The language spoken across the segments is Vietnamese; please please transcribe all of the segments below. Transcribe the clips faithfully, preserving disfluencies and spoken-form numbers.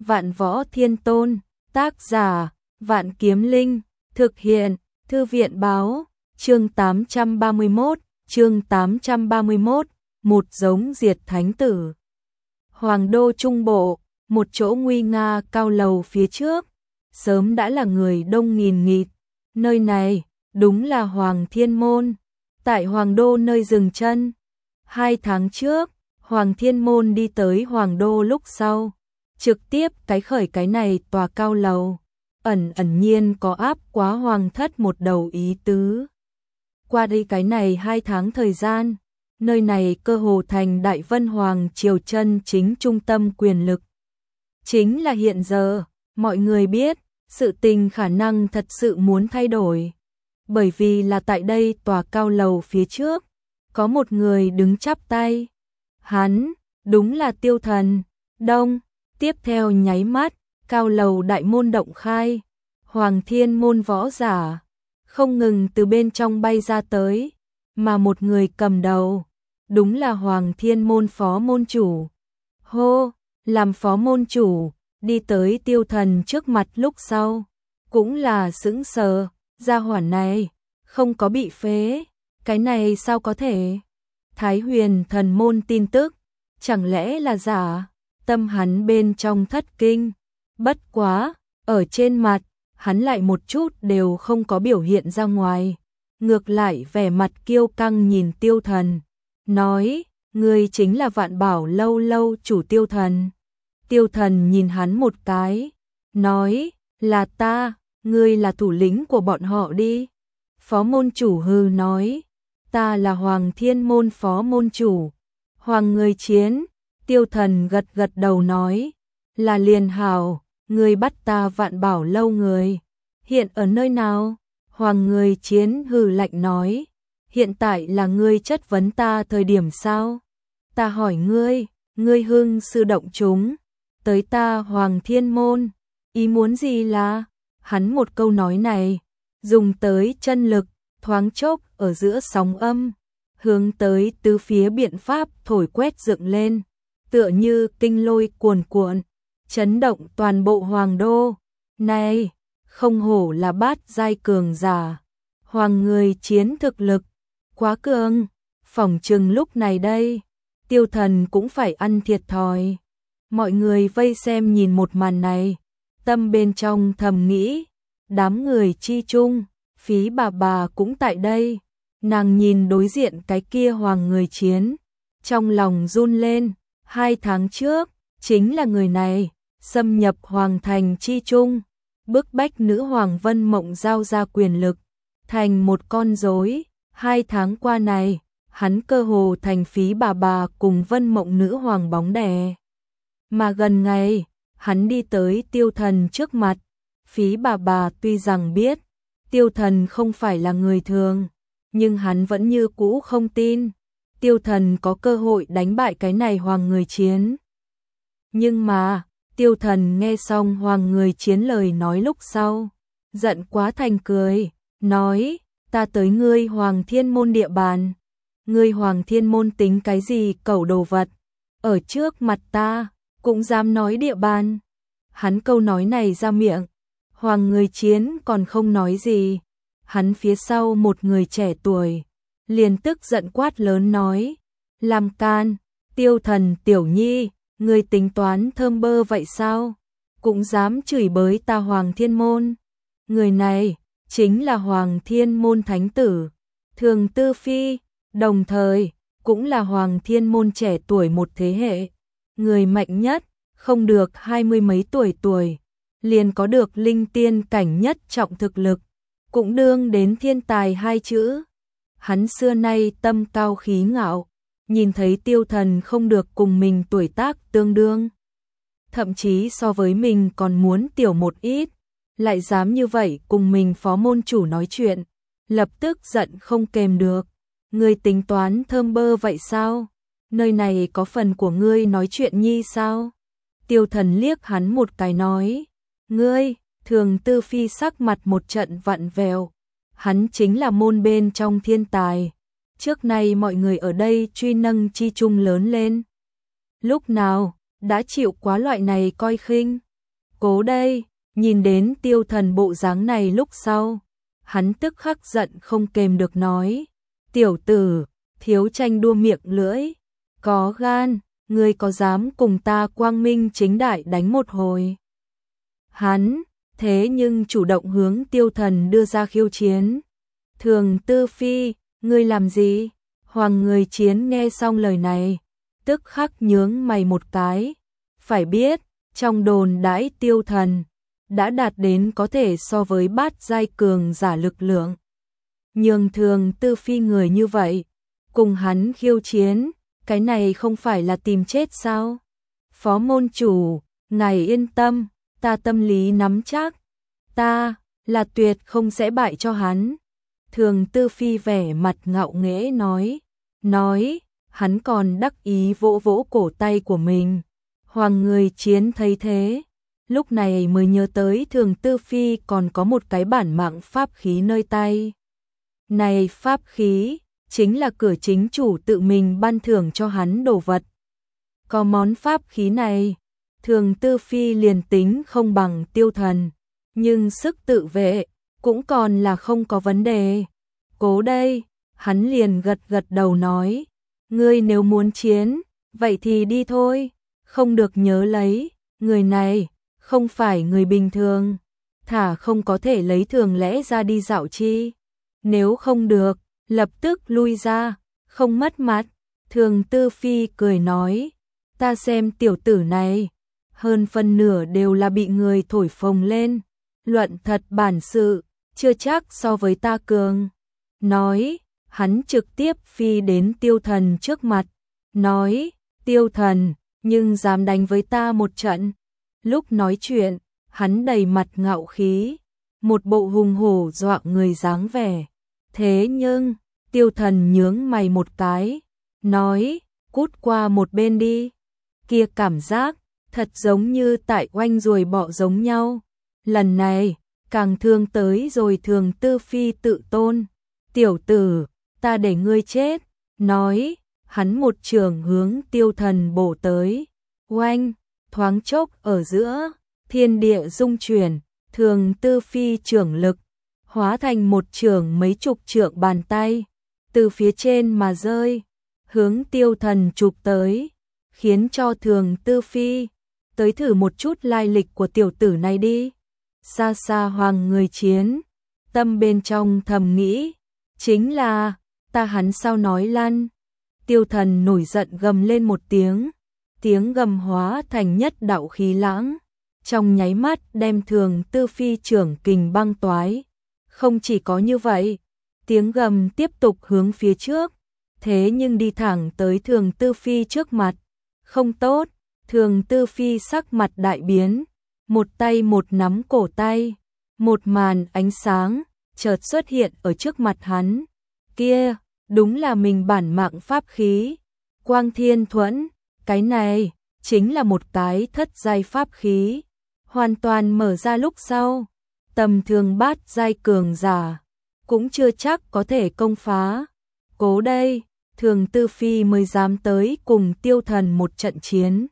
Vạn Võ Thiên Tôn, tác giả, Vạn Kiếm Linh, thực hiện, Thư viện báo, chương tám trăm ba mươi mốt, chương tám trăm ba mươi mốt, một giống diệt thánh tử. Hoàng đô Trung Bộ, một chỗ nguy nga cao lầu phía trước, sớm đã là người đông nghìn nghịt, nơi này, đúng là Hoàng Thiên Môn, tại Hoàng đô nơi dừng chân. Hai tháng trước, Hoàng Thiên Môn đi tới Hoàng đô lúc sau, trực tiếp cái khởi cái này tòa cao lầu, ẩn ẩn nhiên có áp quá Hoàng thất một đầu ý tứ. Qua đây cái này hai tháng thời gian, nơi này cơ hồ thành Đại Vân Hoàng triều chân chính trung tâm quyền lực. Chính là hiện giờ, mọi người biết, sự tình khả năng thật sự muốn thay đổi. Bởi vì là tại đây tòa cao lầu phía trước, có một người đứng chắp tay. Hắn, đúng là Tiêu Thần. Đông, tiếp theo nháy mắt, cao lầu đại môn động khai, Hoàng Thiên Môn võ giả không ngừng từ bên trong bay ra tới, mà một người cầm đầu, đúng là Hoàng Thiên Môn phó môn chủ. Hô, làm phó môn chủ, đi tới Tiêu Thần trước mặt lúc sau, cũng là sững sờ, gia hỏa này, không có bị phế, cái này sao có thể? Thái Huyền Thần Môn tin tức, chẳng lẽ là giả? Tâm hắn bên trong thất kinh, bất quá, ở trên mặt, hắn lại một chút đều không có biểu hiện ra ngoài, ngược lại vẻ mặt kiêu căng nhìn Tiêu Thần, nói, ngươi chính là Vạn Bảo lâu lâu chủ Tiêu Thần. Tiêu Thần nhìn hắn một cái, nói, là ta, ngươi là thủ lĩnh của bọn họ đi. Phó môn chủ hừ nói, ta là Hoàng Thiên Môn phó môn chủ. Hoàng người chiến, Tiêu Thần gật gật đầu nói, là liền hảo, ngươi bắt ta Vạn Bảo lâu người. Hiện ở nơi nào? Hoàng người chiến hừ lạnh nói, hiện tại là ngươi chất vấn ta thời điểm sao? Ta hỏi ngươi, ngươi hưng sư động chúng, tới ta Hoàng Thiên Môn, ý muốn gì là? Hắn một câu nói này, dùng tới chân lực, thoáng chốc ở giữa sóng âm, hướng tới tứ phía biện pháp thổi quét dựng lên, tựa như kinh lôi cuồn cuộn, chấn động toàn bộ Hoàng đô. Này, không hổ là bát giai cường giả, Hoàng người chiến thực lực quá cường, phỏng chừng lúc này đây, Tiêu Thần cũng phải ăn thiệt thòi. Mọi người vây xem nhìn một màn này, tâm bên trong thầm nghĩ, đám người chi chung, Phí bà bà cũng tại đây, nàng nhìn đối diện cái kia Hoàng người chiến, trong lòng run lên, hai tháng trước, chính là người này, xâm nhập Hoàng thành chi chung, bức bách nữ Hoàng Vân Mộng giao ra quyền lực, thành một con rối. Hai tháng qua này, hắn cơ hồ thành Phí bà bà cùng Vân Mộng nữ Hoàng bóng đè. Mà gần ngày, hắn đi tới Tiêu Thần trước mặt, Phí bà bà tuy rằng biết, Tiêu Thần không phải là người thường, nhưng hắn vẫn như cũ không tin, Tiêu Thần có cơ hội đánh bại cái này Hoàng người chiến. Nhưng mà, Tiêu Thần nghe xong Hoàng người chiến lời nói lúc sau, giận quá thành cười, nói, ta tới ngươi Hoàng Thiên Môn địa bàn, ngươi Hoàng Thiên Môn tính cái gì cẩu đồ vật, ở trước mặt ta, cũng dám nói địa bàn. Hắn câu nói này ra miệng, Hoàng người chiến còn không nói gì, hắn phía sau một người trẻ tuổi, liền tức giận quát lớn nói, làm can, Tiêu Thần tiểu nhi, ngươi tính toán thơm bơ vậy sao, cũng dám chửi bới ta Hoàng Thiên Môn. Người này, chính là Hoàng Thiên Môn thánh tử, Thường Tư Phi, đồng thời, cũng là Hoàng Thiên Môn trẻ tuổi một thế hệ, người mạnh nhất, không được hai mươi mấy tuổi tuổi, liền có được linh tiên cảnh nhất trọng thực lực, cũng đương đến thiên tài hai chữ. Hắn xưa nay tâm cao khí ngạo, nhìn thấy Tiêu Thần không được cùng mình tuổi tác tương đương, thậm chí so với mình còn muốn tiểu một ít, lại dám như vậy cùng mình phó môn chủ nói chuyện, lập tức giận không kềm được. Ngươi tính toán thơm bơ vậy sao? Nơi này có phần của ngươi nói chuyện nhi sao? Tiêu Thần liếc hắn một cái nói, ngươi, Thường Tư Phi sắc mặt một trận vặn vẹo, hắn chính là môn bên trong thiên tài, trước nay mọi người ở đây truy nâng chi chung lớn lên. Lúc nào, đã chịu quá loại này coi khinh, Cố đây, nhìn đến Tiêu Thần bộ dáng này lúc sau, hắn tức khắc giận không kềm được nói, tiểu tử, thiếu tranh đua miệng lưỡi, có gan, ngươi có dám cùng ta quang minh chính đại đánh một hồi. Hắn, thế nhưng chủ động hướng Tiêu Thần đưa ra khiêu chiến. Thường Tư Phi, ngươi làm gì? Hoàng Người Chiến nghe xong lời này, tức khắc nhướng mày một cái, phải biết, trong đồn đãi Tiêu Thần, đã đạt đến có thể so với bát giai cường giả lực lượng. Nhường Thường Tư Phi người như vậy, cùng hắn khiêu chiến, cái này không phải là tìm chết sao? Phó môn chủ, ngài yên tâm, ta tâm lý nắm chắc, ta là tuyệt không sẽ bại cho hắn. Thường Tư Phi vẻ mặt ngạo nghễ nói, nói, hắn còn đắc ý vỗ vỗ cổ tay của mình. Hoàng Người Chiến thấy thế, lúc này mới nhớ tới Thường Tư Phi còn có một cái bản mạng pháp khí nơi tay. Này pháp khí, chính là cửa chính chủ tự mình ban thưởng cho hắn đồ vật. Có món pháp khí này, Thường Tư Phi liền tính không bằng Tiêu Thần, nhưng sức tự vệ cũng còn là không có vấn đề. Cố đây, hắn liền gật gật đầu nói, ngươi nếu muốn chiến, vậy thì đi thôi, không được nhớ lấy, người này không phải người bình thường, thả không có thể lấy thường lẽ ra đi dạo chi. Nếu không được, lập tức lui ra, không mất mặt. Thường Tư Phi cười nói, ta xem tiểu tử này, hơn phân nửa đều là bị người thổi phồng lên, luận thật bản sự, chưa chắc so với ta cường. Nói, hắn trực tiếp phi đến Tiêu Thần trước mặt, nói, Tiêu Thần, nhưng dám đánh với ta một trận. Lúc nói chuyện, hắn đầy mặt ngạo khí, một bộ hùng hổ dọa người dáng vẻ. Thế nhưng, Tiêu Thần nhướng mày một cái, nói, cút qua một bên đi. Kia cảm giác, thật giống như tại oanh ruồi bọ giống nhau. Lần này, càng thương tới rồi Thường Tư Phi tự tôn. Tiểu tử, ta để ngươi chết. Nói, hắn một trường hướng Tiêu Thần bổ tới. Oanh, thoáng chốc ở giữa, thiên địa rung chuyển, Thường Tư Phi trưởng lực, hóa thành một trường mấy chục trượng bàn tay, từ phía trên mà rơi, hướng Tiêu Thần chụp tới, khiến cho Thường Tư Phi tới thử một chút lai lịch của tiểu tử này đi. Xa xa Hoàng Người Chiến, tâm bên trong thầm nghĩ, chính là, ta hắn sao nói lăn. Tiêu Thần nổi giận gầm lên một tiếng, tiếng gầm hóa thành nhất đạo khí lãng, trong nháy mắt đem Thường Tư Phi trưởng kình băng toái. Không chỉ có như vậy, tiếng gầm tiếp tục hướng phía trước, thế nhưng đi thẳng tới Thường Tư Phi trước mặt. Không tốt, Thường Tư Phi sắc mặt đại biến, một tay một nắm cổ tay, một màn ánh sáng chợt xuất hiện ở trước mặt hắn. Kia, đúng là mình bản mạng pháp khí, Quang Thiên Thuẫn, cái này chính là một cái thất giai pháp khí, hoàn toàn mở ra lúc sau, tầm thường bát giai cường giả cũng chưa chắc có thể công phá. Cố đây, Thường Tư Phi mới dám tới cùng Tiêu Thần một trận chiến.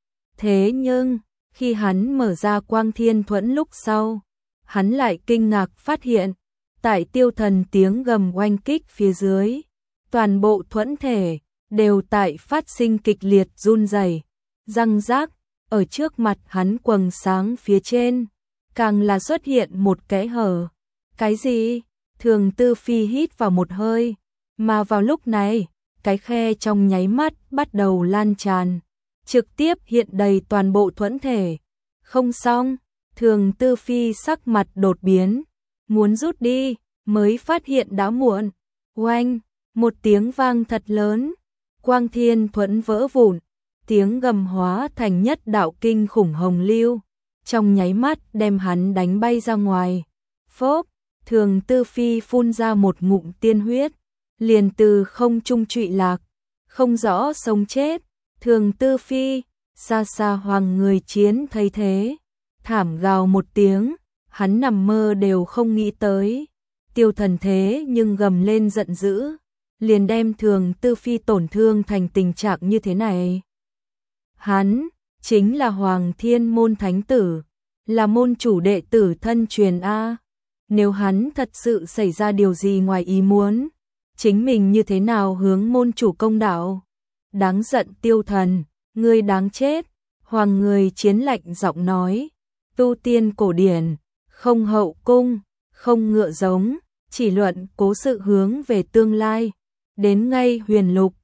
Thế nhưng, khi hắn mở ra Quang Thiên Thuẫn lúc sau, hắn lại kinh ngạc phát hiện, tại Tiêu Thần tiếng gầm oanh kích phía dưới, toàn bộ thuẫn thể đều tại phát sinh kịch liệt run rẩy, răng rác, ở trước mặt hắn quầng sáng phía trên, càng là xuất hiện một kẽ hở. Cái gì? Thường Tư Phi hít vào một hơi, mà vào lúc này, cái khe trong nháy mắt bắt đầu lan tràn, trực tiếp hiện đầy toàn bộ thuẫn thể. Không xong, Thường Tư Phi sắc mặt đột biến, muốn rút đi, mới phát hiện đã muộn. Oanh, một tiếng vang thật lớn, Quang Thiên Thuẫn vỡ vụn, tiếng gầm hóa thành nhất đạo kinh khủng hồng lưu, trong nháy mắt đem hắn đánh bay ra ngoài. Phốc, Thường Tư Phi phun ra một ngụm tiên huyết, liền từ không trung trụy lạc, không rõ sống chết. Thường Tư Phi, xa xa Hoàng Người Chiến thấy thế, thảm gào một tiếng, hắn nằm mơ đều không nghĩ tới. Tiêu Thần thế nhưng gầm lên giận dữ, liền đem Thường Tư Phi tổn thương thành tình trạng như thế này. Hắn chính là Hoàng Thiên Môn Thánh Tử, là môn chủ đệ tử thân truyền a. Nếu hắn thật sự xảy ra điều gì ngoài ý muốn, chính mình như thế nào hướng môn chủ công đạo? Đáng giận Tiêu Thần, ngươi đáng chết. Hoàng người chiến lạnh giọng nói, tu tiên cổ điển, không hậu cung, không ngựa giống, chỉ luận cố sự hướng về tương lai. Đến ngay huyền lục,